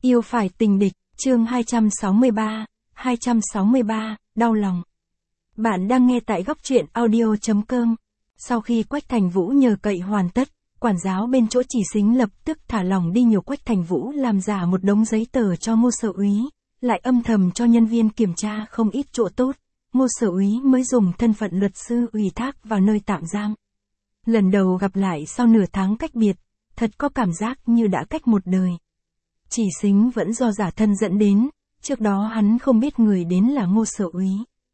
Yêu phải tình địch, chương 263, đau lòng. Bạn đang nghe tại góc truyện audio.com. Sau khi Quách Thành Vũ nhờ cậy hoàn tất, quản giáo bên chỗ Chỉ Sính lập tức thả lỏng đi nhiều. Quách Thành Vũ làm giả một đống giấy tờ cho Ngô Sở Úy, lại âm thầm cho nhân viên kiểm tra không ít chỗ tốt. Ngô Sở Úy mới dùng thân phận luật sư ủy thác vào nơi tạm giam. Lần đầu gặp lại sau nửa tháng cách biệt, thật có cảm giác như đã cách một đời. Chỉ Sính vẫn do giả thân dẫn đến, trước đó hắn không biết người đến là Ngô Sở Úy.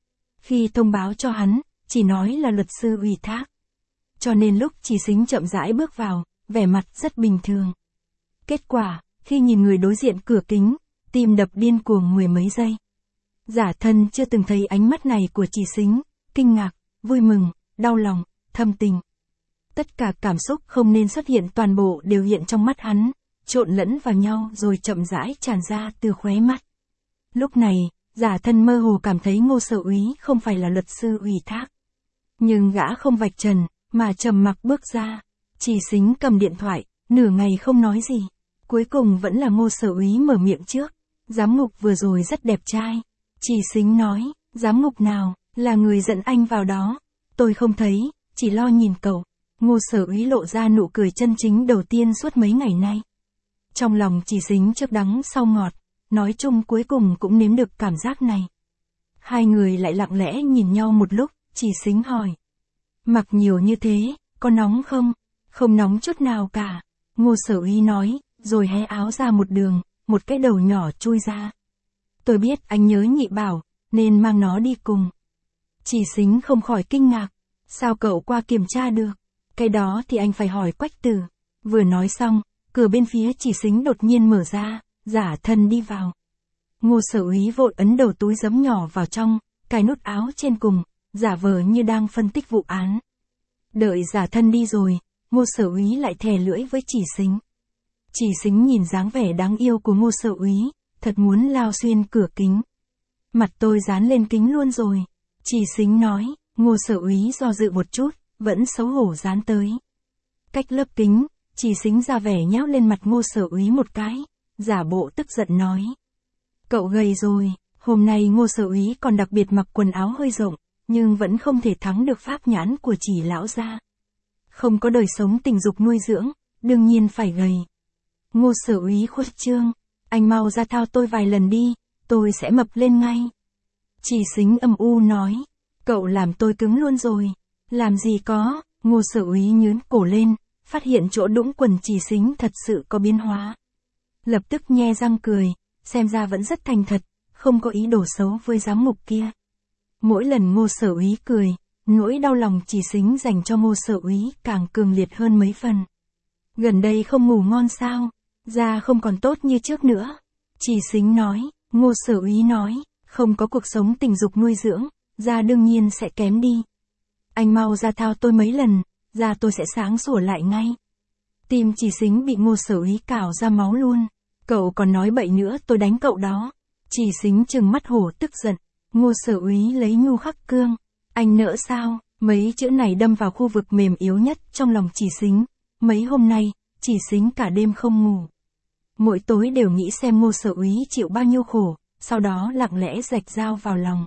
Khi thông báo cho hắn, chỉ nói là luật sư ủy thác. Cho nên lúc Chỉ Sính chậm rãi bước vào, vẻ mặt rất bình thường. Kết quả, khi nhìn người đối diện cửa kính, tim đập điên cuồng mười mấy giây. Giả thân chưa từng thấy ánh mắt này của Chỉ Sính, kinh ngạc, vui mừng, đau lòng, thâm tình. Tất cả cảm xúc không nên xuất hiện toàn bộ đều hiện trong mắt hắn, trộn lẫn vào nhau rồi chậm rãi tràn ra từ khóe mắt. Lúc này, giả thân mơ hồ cảm thấy Ngô Sở Úy không phải là luật sư ủy thác. Nhưng gã không vạch trần, mà trầm mặc bước ra. Chỉ Sính cầm điện thoại, nửa ngày không nói gì. Cuối cùng vẫn là Ngô Sở Úy mở miệng trước. Giám ngục vừa rồi rất đẹp trai. Chỉ Sính nói, giám ngục nào, là người dẫn anh vào đó. Tôi không thấy, chỉ lo nhìn cậu. Ngô Sở Úy lộ ra nụ cười chân chính đầu tiên suốt mấy ngày nay. Trong lòng Chỉ Sính trước đắng sau ngọt, nói chung cuối cùng cũng nếm được cảm giác này. Hai người lại lặng lẽ nhìn nhau một lúc, Chỉ Sính hỏi. Mặc nhiều như thế, có nóng không? Không nóng chút nào cả. Ngô Sở Úy nói, rồi hé áo ra một đường, một cái đầu nhỏ chui ra. Tôi biết anh nhớ Nhị Bảo, nên mang nó đi cùng. Chỉ Sính không khỏi kinh ngạc. Sao cậu qua kiểm tra được? Cái đó thì anh phải hỏi Quách Tử. Vừa nói xong, cửa bên phía Chỉ Sính đột nhiên mở ra, giả thân đi vào. Ngô Sở Úy vội ấn đầu túi giấm nhỏ vào trong, cài nút áo trên cùng, giả vờ như đang phân tích vụ án. Đợi giả thân đi rồi, Ngô Sở Úy lại thè lưỡi với Chỉ Sính. Chỉ Sính nhìn dáng vẻ đáng yêu của Ngô Sở Úy, thật muốn lao xuyên cửa kính. Mặt tôi dán lên kính luôn rồi. Chỉ Sính nói, Ngô Sở Úy do dự một chút, vẫn xấu hổ dán tới. Cách lớp kính, Chỉ Sính ra vẻ nhéo lên mặt Ngô Sở Úy một cái, giả bộ tức giận nói. Cậu gầy rồi, hôm nay Ngô Sở Úy còn đặc biệt mặc quần áo hơi rộng, nhưng vẫn không thể thắng được pháp nhãn của Chỉ lão gia. Không có đời sống tình dục nuôi dưỡng, đương nhiên phải gầy. Ngô Sở Úy khuất trương, anh mau ra thao tôi vài lần đi, tôi sẽ mập lên ngay. Chỉ Sính âm u nói, cậu làm tôi cứng luôn rồi. Làm gì có, Ngô Sở Úy nhướng cổ lên, phát hiện chỗ đũng quần Chỉ Sính thật sự có biến hóa. Lập tức nhe răng cười, xem ra vẫn rất thành thật, không có ý đồ xấu với giám ngục kia. Mỗi lần Ngô Sở Úy cười, nỗi đau lòng Chỉ Sính dành cho Ngô Sở Úy càng cường liệt hơn mấy phần. Gần đây không ngủ ngon sao, da không còn tốt như trước nữa. Chỉ Sính nói, Ngô Sở Úy nói, không có cuộc sống tình dục nuôi dưỡng, da đương nhiên sẽ kém đi. Anh mau ra thao tôi mấy lần, da tôi sẽ sáng sủa lại ngay. Tim Chỉ Sính bị Ngô Sở Úy cào ra máu luôn. Cậu còn nói bậy nữa tôi đánh cậu đó. Chỉ Sính trừng mắt hổ tức giận. Ngô Sở Úy lấy nhu khắc cương. Anh nỡ sao? Mấy chữ này đâm vào khu vực mềm yếu nhất trong lòng Chỉ Sính. Mấy hôm nay, Chỉ Sính cả đêm không ngủ. Mỗi tối đều nghĩ xem Ngô Sở Úy chịu bao nhiêu khổ, sau đó lặng lẽ rạch dao vào lòng.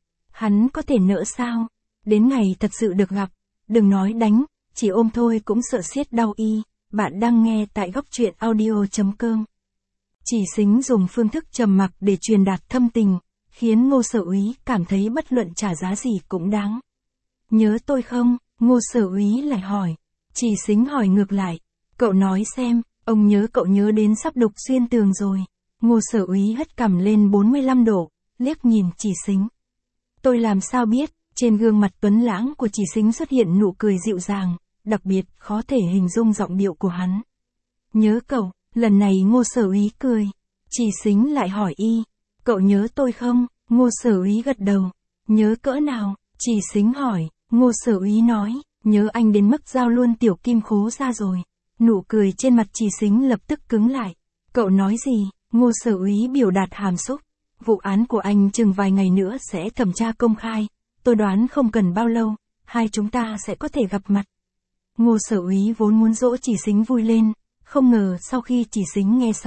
Hắn có thể nỡ sao? Đến ngày thật sự được gặp, đừng nói đánh, chỉ ôm thôi cũng sợ siết đau y. Bạn đang nghe tại góc truyện audio.com. Chỉ Sính dùng phương thức trầm mặc để truyền đạt thâm tình, khiến Ngô Sở Úy cảm thấy bất luận trả giá gì cũng đáng. Nhớ tôi không? Ngô Sở Úy lại hỏi. Chỉ Sính hỏi ngược lại. Cậu nói xem, ông nhớ cậu nhớ đến sắp đục xuyên tường rồi. Ngô Sở Úy hất cằm lên 45 độ, liếc nhìn Chỉ Sính. Tôi làm sao biết? Trên gương mặt tuấn lãng của Chỉ Sính xuất hiện nụ cười dịu dàng, đặc biệt khó thể hình dung giọng điệu của hắn. Nhớ cậu, lần này Ngô Sở Úy cười. Chỉ Sính lại hỏi y, cậu nhớ tôi không? Ngô Sở Úy gật đầu. Nhớ cỡ nào? Chỉ Sính hỏi. Ngô Sở Úy nói, nhớ anh đến mức giao luôn tiểu kim khố ra rồi. Nụ cười trên mặt Chỉ Sính lập tức cứng lại. Cậu nói gì? Ngô Sở Úy biểu đạt hàm xúc. Vụ án của anh chừng vài ngày nữa sẽ thẩm tra công khai. Tôi đoán không cần bao lâu, hai chúng ta sẽ có thể gặp mặt. Ngô Sở Úy vốn muốn dỗ Chỉ Sính vui lên, không ngờ sau khi Chỉ Sính nghe xong,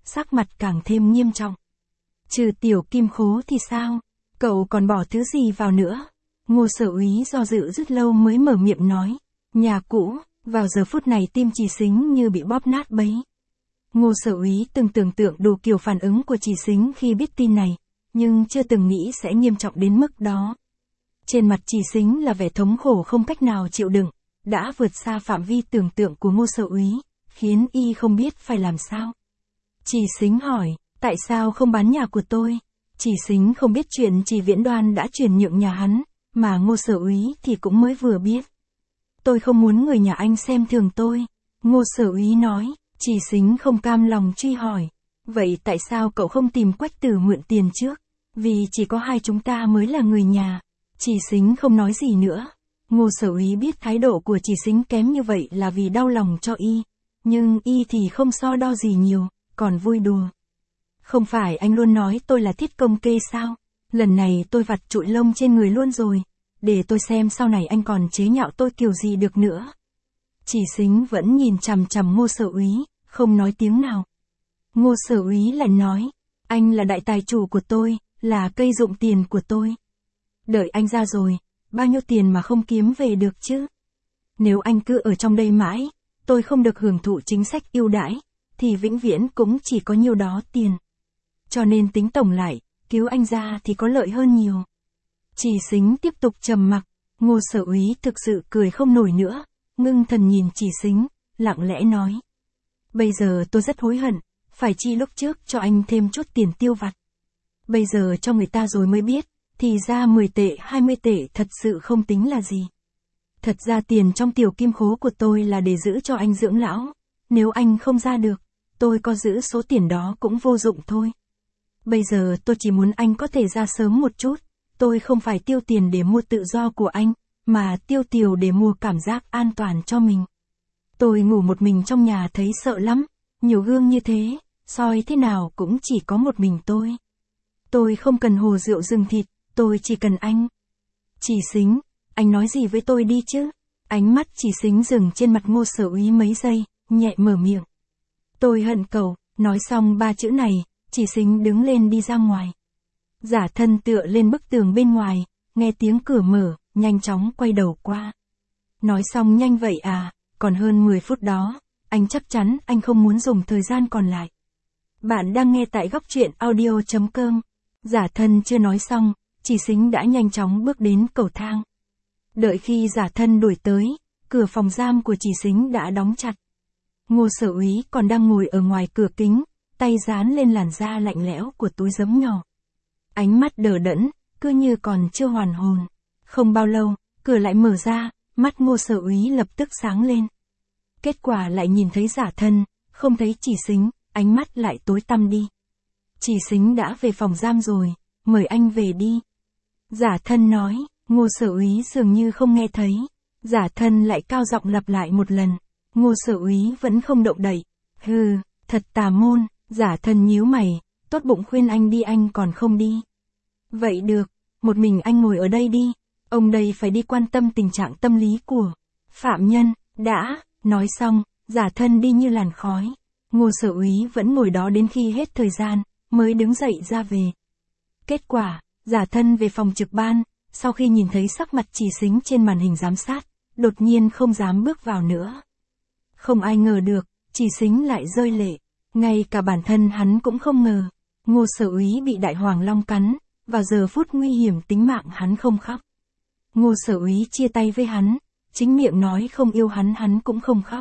sắc mặt càng thêm nghiêm trọng. Trừ tiểu kim khố thì sao? Cậu còn bỏ thứ gì vào nữa? Ngô Sở Úy do dự rất lâu mới mở miệng nói. Nhà cũ. Vào giờ phút này tim Chỉ Sính như bị bóp nát bấy. Ngô Sở Úy từng tưởng tượng đủ kiểu phản ứng của Chỉ Sính khi biết tin này, nhưng chưa từng nghĩ sẽ nghiêm trọng đến mức đó. Trên mặt Chỉ Sính là vẻ thống khổ không cách nào chịu đựng, đã vượt xa phạm vi tưởng tượng của Ngô Sở Úy, khiến y không biết phải làm sao. Chỉ Sính hỏi, tại sao không bán nhà của tôi? Chỉ Sính không biết chuyện Chỉ Viễn Đoan đã chuyển nhượng nhà hắn, mà Ngô Sở Úy thì cũng mới vừa biết. Tôi không muốn người nhà anh xem thường tôi. Ngô Sở Úy nói. Chỉ Sính không cam lòng truy hỏi. Vậy tại sao cậu không tìm Quách Tử mượn tiền trước? Vì chỉ có hai chúng ta mới là người nhà. Chỉ Sính không nói gì nữa. Ngô Sở Úy biết thái độ của Chỉ Sính kém như vậy là vì đau lòng cho y. Nhưng y thì không so đo gì nhiều, còn vui đùa. Không phải anh luôn nói tôi là thiết công kê sao? Lần này tôi vặt trụi lông trên người luôn rồi. Để tôi xem sau này anh còn chế nhạo tôi kiểu gì được nữa. Chỉ Sính vẫn nhìn chằm chằm Ngô Sở Úy, không nói tiếng nào. Ngô Sở Úy lại nói, anh là đại tài chủ của tôi, là cây dụng tiền của tôi. Đợi anh ra rồi, bao nhiêu tiền mà không kiếm về được chứ? Nếu anh cứ ở trong đây mãi, tôi không được hưởng thụ chính sách ưu đãi, thì vĩnh viễn cũng chỉ có nhiêu đó tiền. Cho nên tính tổng lại, cứu anh ra thì có lợi hơn nhiều. Chỉ Sính tiếp tục trầm mặc, Ngô Sở Úy thực sự cười không nổi nữa, ngưng thần nhìn Chỉ Sính, lặng lẽ nói. Bây giờ tôi rất hối hận, phải chi lúc trước cho anh thêm chút tiền tiêu vặt. Bây giờ cho người ta rồi mới biết, thì ra 10 tệ 20 tệ thật sự không tính là gì. Thật ra tiền trong tiểu kim khố của tôi là để giữ cho anh dưỡng lão, nếu anh không ra được, tôi có giữ số tiền đó cũng vô dụng thôi. Bây giờ tôi chỉ muốn anh có thể ra sớm một chút. Tôi không phải tiêu tiền để mua tự do của anh, mà tiêu tiền để mua cảm giác an toàn cho mình. Tôi ngủ một mình trong nhà thấy sợ lắm, nhiều gương như thế, soi thế nào cũng chỉ có một mình tôi. Tôi không cần hồ rượu rừng thịt, tôi chỉ cần anh. Chỉ Sính, anh nói gì với tôi đi chứ? Ánh mắt Chỉ Sính dừng trên mặt Ngô Sở Úy mấy giây, nhẹ mở miệng. Tôi hận cậu, nói xong 3 chữ này, Chỉ Sính đứng lên đi ra ngoài. Giả Thân tựa lên bức tường bên ngoài, nghe tiếng cửa mở, nhanh chóng quay đầu qua. Nói xong nhanh vậy à, còn hơn 10 phút đó, anh chắc chắn anh không muốn dùng thời gian còn lại. Bạn đang nghe tại góc truyện audio.com. Giả Thân chưa nói xong, Chỉ Sính đã nhanh chóng bước đến cầu thang. Đợi khi Giả Thân đuổi tới, cửa phòng giam của Chỉ Sính đã đóng chặt. Ngô Sở Úy còn đang ngồi ở ngoài cửa kính, tay dán lên làn da lạnh lẽo của túi giấm nhỏ. Ánh mắt đờ đẫn, cứ như còn chưa hoàn hồn. Không bao lâu, cửa lại mở ra, mắt Ngô Sở Úy lập tức sáng lên. Kết quả lại nhìn thấy Giả Thân, không thấy Chỉ Sính, ánh mắt lại tối tăm đi. Chỉ Sính đã về phòng giam rồi, mời anh về đi. Giả Thân nói, Ngô Sở Úy dường như không nghe thấy. Giả Thân lại cao giọng lặp lại một lần. Ngô Sở Úy vẫn không động đậy. Hừ, thật tà môn. Giả Thân nhíu mày, tốt bụng khuyên anh đi anh còn không đi. Vậy được, một mình anh ngồi ở đây đi. Ông đây phải đi quan tâm tình trạng tâm lý của phạm nhân. Đã, nói xong, Giả Thân đi như làn khói. Ngô Sở Úy vẫn ngồi đó đến khi hết thời gian, mới đứng dậy ra về. Kết quả, Giả Thân về phòng trực ban, sau khi nhìn thấy sắc mặt Chỉ Sính trên màn hình giám sát, đột nhiên không dám bước vào nữa. Không ai ngờ được, Chỉ Sính lại rơi lệ. Ngay cả bản thân hắn cũng không ngờ. Ngô Sở Úy bị đại hoàng long cắn, vào giờ phút nguy hiểm tính mạng hắn không khóc. Ngô Sở Úy chia tay với hắn, chính miệng nói không yêu hắn cũng không khóc.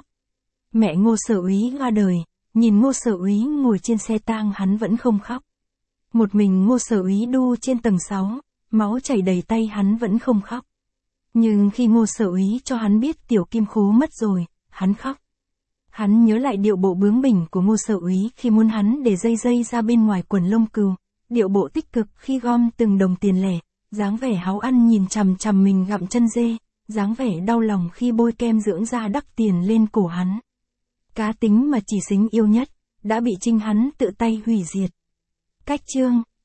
Mẹ Ngô Sở Úy qua đời, nhìn Ngô Sở Úy ngồi trên xe tang hắn vẫn không khóc. Một mình Ngô Sở Úy đu trên tầng 6, máu chảy đầy tay hắn vẫn không khóc. Nhưng khi Ngô Sở Úy cho hắn biết tiểu kim khố mất rồi, hắn khóc. Hắn nhớ lại điệu bộ bướng bỉnh của Ngô Sở Úy khi muốn hắn để dây ra bên ngoài quần lông cừu, điệu bộ tích cực khi gom từng đồng tiền lẻ, dáng vẻ háo ăn nhìn chằm chằm mình gặm chân dê, dáng vẻ đau lòng khi bôi kem dưỡng da đắp tiền lên cổ hắn. Cá tính mà Chỉ Sính yêu nhất, đã bị chính hắn tự tay hủy diệt. Cách chương